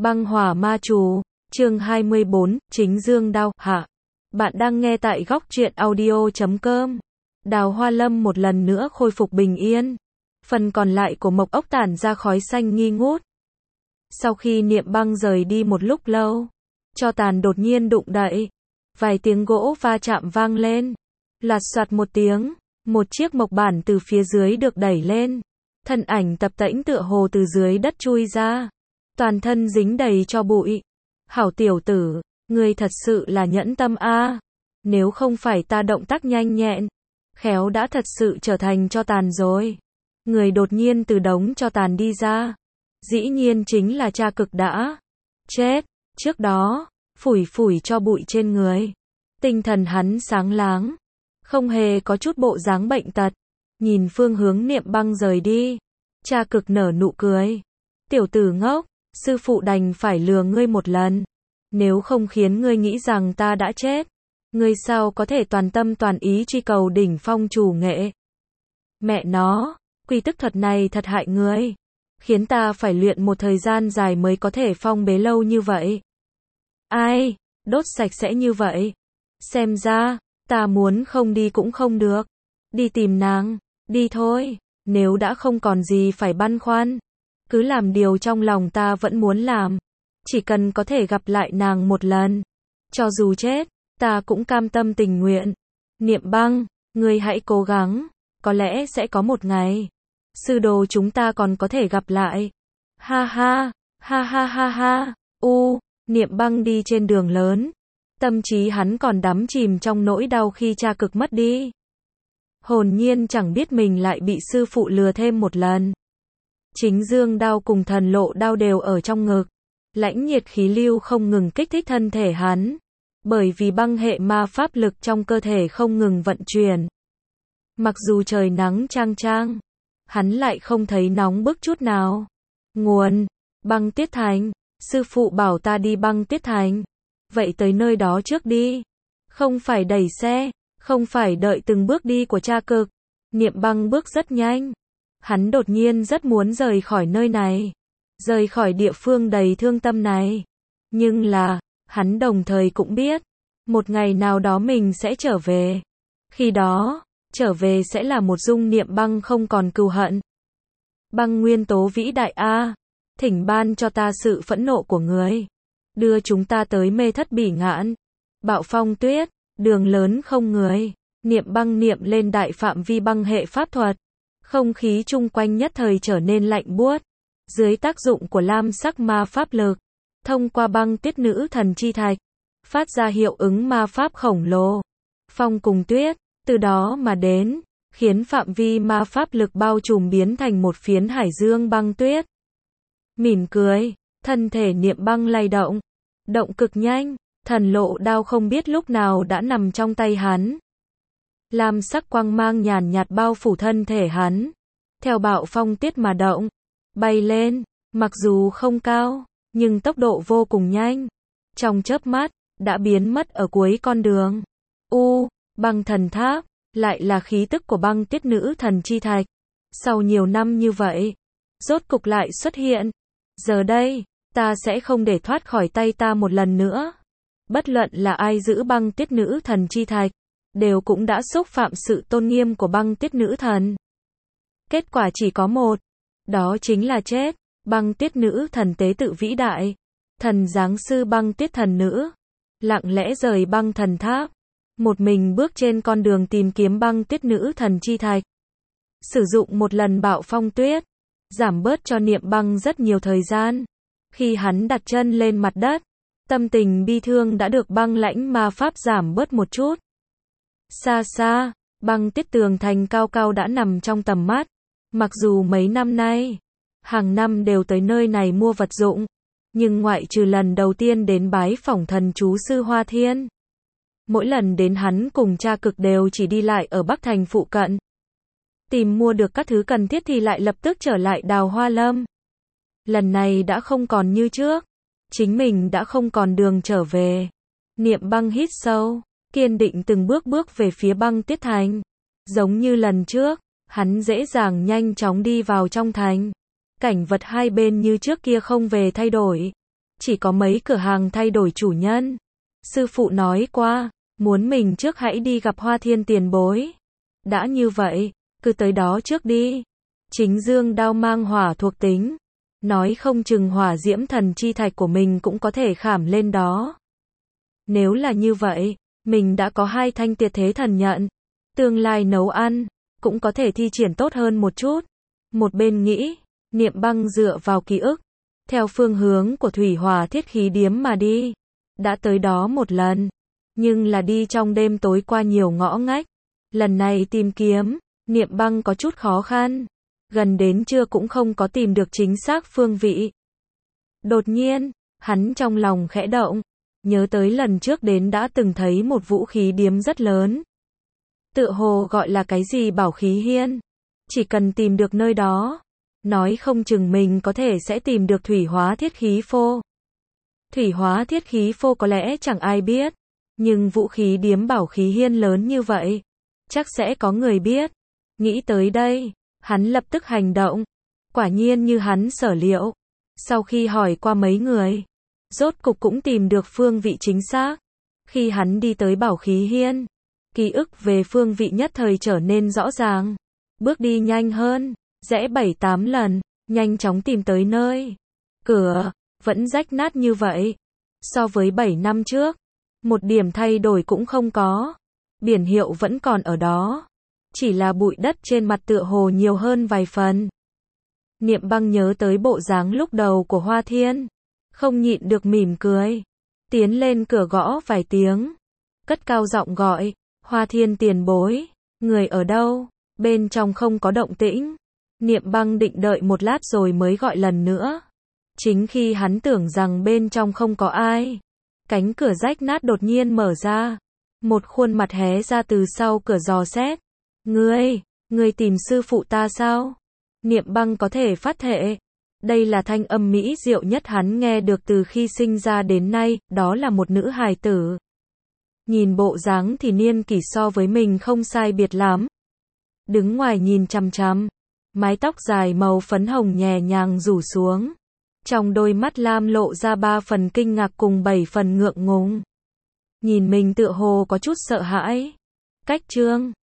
Băng hỏa ma chú, chương 24, chính dương đao, hạ. Bạn đang nghe tại góc truyện audio.com. Đào Hoa Lâm một lần nữa khôi phục bình yên. Phần còn lại của mộc ốc tản ra khói xanh nghi ngút. Sau khi Niệm Băng rời đi một lúc lâu, tro tàn đột nhiên đụng đậy. Vài tiếng gỗ va chạm vang lên. Lạt soạt một tiếng, một chiếc mộc bản từ phía dưới được đẩy lên. Thân ảnh tập tễnh tựa hồ từ dưới đất chui ra. Toàn thân dính đầy cho bụi. Hảo tiểu tử, ngươi thật sự là nhẫn tâm a. Nếu không phải ta động tác nhanh nhẹn, khéo đã thật sự trở thành tro tàn rồi. Người đột nhiên từ đống tro tàn đi ra. Dĩ nhiên chính là Cha Cực đã chết. Trước đó, phủi phủi cho bụi trên người. Tinh thần hắn sáng láng. Không hề có chút bộ dáng bệnh tật. Nhìn phương hướng Niệm Băng rời đi. Cha Cực nở nụ cười. Tiểu tử ngốc, sư phụ đành phải lừa ngươi một lần. Nếu không khiến ngươi nghĩ rằng ta đã chết, ngươi sao có thể toàn tâm toàn ý truy cầu đỉnh phong chủ nghệ. Mẹ nó, quy tức thuật này thật hại ngươi. Khiến ta phải luyện một thời gian dài mới có thể phong bế lâu như vậy. Ai, đốt sạch sẽ như vậy. Xem ra, ta muốn không đi cũng không được. Đi tìm nàng, đi thôi, nếu đã không còn gì phải băn khoăn. Cứ làm điều trong lòng ta vẫn muốn làm. Chỉ cần có thể gặp lại nàng một lần. Cho dù chết, ta cũng cam tâm tình nguyện. Niệm Băng, ngươi hãy cố gắng. Có lẽ sẽ có một ngày. Sư đồ chúng ta còn có thể gặp lại. Ha ha, ha ha ha ha. Niệm Băng đi trên đường lớn. Tâm trí hắn còn đắm chìm trong nỗi đau khi Cha Cực mất đi. Hồn nhiên chẳng biết mình lại bị sư phụ lừa thêm một lần. Chính dương đao cùng thần lộ đao đều ở trong ngực. Lãnh nhiệt khí lưu không ngừng kích thích thân thể hắn. Bởi vì băng hệ ma pháp lực trong cơ thể không ngừng vận chuyển. Mặc dù trời nắng chang chang, hắn lại không thấy nóng bức chút nào. Nguồn, Băng Tiết Thành. Sư phụ bảo ta đi Băng Tiết Thành. Vậy tới nơi đó trước đi. Không phải đẩy xe, không phải đợi từng bước đi của Cha Cực. Niệm Băng bước rất nhanh. Hắn đột nhiên rất muốn rời khỏi nơi này. Rời khỏi địa phương đầy thương tâm này. Nhưng là, hắn đồng thời cũng biết. Một ngày nào đó mình sẽ trở về. Khi đó, trở về sẽ là một dung Niệm Băng không còn cừu hận. Băng nguyên tố vĩ đại a, thỉnh ban cho ta sự phẫn nộ của người. Đưa chúng ta tới mê thất bỉ ngạn. Bạo phong tuyết, đường lớn không người. Niệm Băng niệm lên đại phạm vi băng hệ pháp thuật. Không khí chung quanh nhất thời trở nên lạnh buốt. Dưới tác dụng của lam sắc ma pháp lực, thông qua băng tuyết nữ thần chi thạch, phát ra hiệu ứng ma pháp khổng lồ. Phong cùng tuyết, từ đó mà đến, khiến phạm vi ma pháp lực bao trùm biến thành một phiến hải dương băng tuyết. Mỉm cười, thân thể Niệm Băng lay động. Động cực nhanh, thần lộ đao không biết lúc nào đã nằm trong tay hắn. Lam sắc quang mang nhàn nhạt bao phủ thân thể hắn. Theo bạo phong tuyết mà động. Bay lên, mặc dù không cao, nhưng tốc độ vô cùng nhanh. Trong chớp mắt, đã biến mất ở cuối con đường. Băng thần tháp, lại là khí tức của băng tuyết nữ thần chi thạch. Sau nhiều năm như vậy, rốt cục lại xuất hiện. Giờ đây, ta sẽ không để thoát khỏi tay ta một lần nữa. Bất luận là ai giữ băng tuyết nữ thần chi thạch, đều cũng đã xúc phạm sự tôn nghiêm của băng tuyết nữ thần. Kết quả chỉ có một. Đó chính là chết. Băng tuyết nữ thần tế tự vĩ đại. Thần giáng sư băng tuyết thần nữ. Lặng lẽ rời băng thần tháp. Một mình bước trên con đường tìm kiếm băng tuyết nữ thần chi thạch. Sử dụng một lần bạo phong tuyết. Giảm bớt cho Niệm Băng rất nhiều thời gian. Khi hắn đặt chân lên mặt đất, tâm tình bi thương đã được băng lãnh ma pháp giảm bớt một chút. Xa xa, băng tuyết tường thành cao cao đã nằm trong tầm mắt. Mặc dù mấy năm nay, hàng năm đều tới nơi này mua vật dụng, nhưng ngoại trừ lần đầu tiên đến bái phỏng thần chú sư Hoa Thiên. Mỗi lần đến hắn cùng Cha Cực đều chỉ đi lại ở Bắc Thành phụ cận. Tìm mua được các thứ cần thiết thì lại lập tức trở lại Đào Hoa Lâm. Lần này đã không còn như trước. Chính mình đã không còn đường trở về. Niệm Băng hít sâu, kiên định từng bước bước về phía Băng Tiết Thành. Giống như lần trước, hắn dễ dàng nhanh chóng đi vào trong thành. Cảnh vật hai bên như trước kia không về thay đổi. chỉ có mấy cửa hàng thay đổi chủ nhân. Sư phụ nói qua, muốn mình trước hãy đi gặp Hoa Thiên tiền bối. Đã như vậy, cứ tới đó trước đi. Chính dương đao mang hỏa thuộc tính. Nói không chừng hỏa diễm thần chi thạch của mình cũng có thể khảm lên đó. Nếu là như vậy, mình đã có 2 thanh tuyệt thế thần nhận. Tương lai nấu ăn, cũng có thể thi triển tốt hơn một chút. Một bên nghĩ, Niệm Băng dựa vào ký ức, theo phương hướng của thủy hỏa thiết khí điếm mà đi. Đã tới đó một lần, nhưng là đi trong đêm tối qua nhiều ngõ ngách. Lần này tìm kiếm, Niệm Băng có chút khó khăn. Gần đến trưa cũng không có tìm được chính xác phương vị. Đột nhiên, hắn trong lòng khẽ động, nhớ tới lần trước đến đã từng thấy một vũ khí điếm rất lớn. Tựa hồ gọi là cái gì bảo khí hiên. Chỉ cần tìm được nơi đó, nói không chừng mình có thể sẽ tìm được thủy hóa thiết khí phô. Thủy hóa thiết khí phô có lẽ chẳng ai biết, nhưng vũ khí điếm bảo khí hiên lớn như vậy, chắc sẽ có người biết. Nghĩ tới đây, hắn lập tức hành động. Quả nhiên như hắn sở liệu. Sau khi hỏi qua mấy người, rốt cục cũng tìm được phương vị chính xác. Khi hắn đi tới bảo khí hiên, ký ức về phương vị nhất thời trở nên rõ ràng. Bước đi nhanh hơn, rẽ 7-8 lần, nhanh chóng tìm tới nơi. Cửa, vẫn rách nát như vậy. So với 7 năm trước, một điểm thay đổi cũng không có. Biển hiệu vẫn còn ở đó. Chỉ là bụi đất trên mặt tựa hồ nhiều hơn vài phần. Niệm Băng nhớ tới bộ dáng lúc đầu của Hoa Thiên. Không nhịn được mỉm cười. Tiến lên cửa gõ vài tiếng. Cất cao giọng gọi, Hoa Thiên tiền bối, người ở đâu? Bên trong không có động tĩnh. Niệm Băng định đợi một lát rồi mới gọi lần nữa. Chính khi hắn tưởng rằng bên trong không có ai, cánh cửa rách nát đột nhiên mở ra. Một khuôn mặt hé ra từ sau cửa dò xét. Ngươi tìm sư phụ ta sao? Niệm Băng có thể phát thệ. Đây là thanh âm mỹ diệu nhất hắn nghe được từ khi sinh ra đến nay, đó là một nữ hài tử. Nhìn bộ dáng thì niên kỷ so với mình không sai biệt lắm. Đứng ngoài nhìn chằm chằm, mái tóc dài màu phấn hồng nhẹ nhàng rủ xuống. Trong đôi mắt lam lộ ra 3 phần kinh ngạc cùng 7 phần ngượng ngùng. Nhìn mình tựa hồ có chút sợ hãi. Cách trương,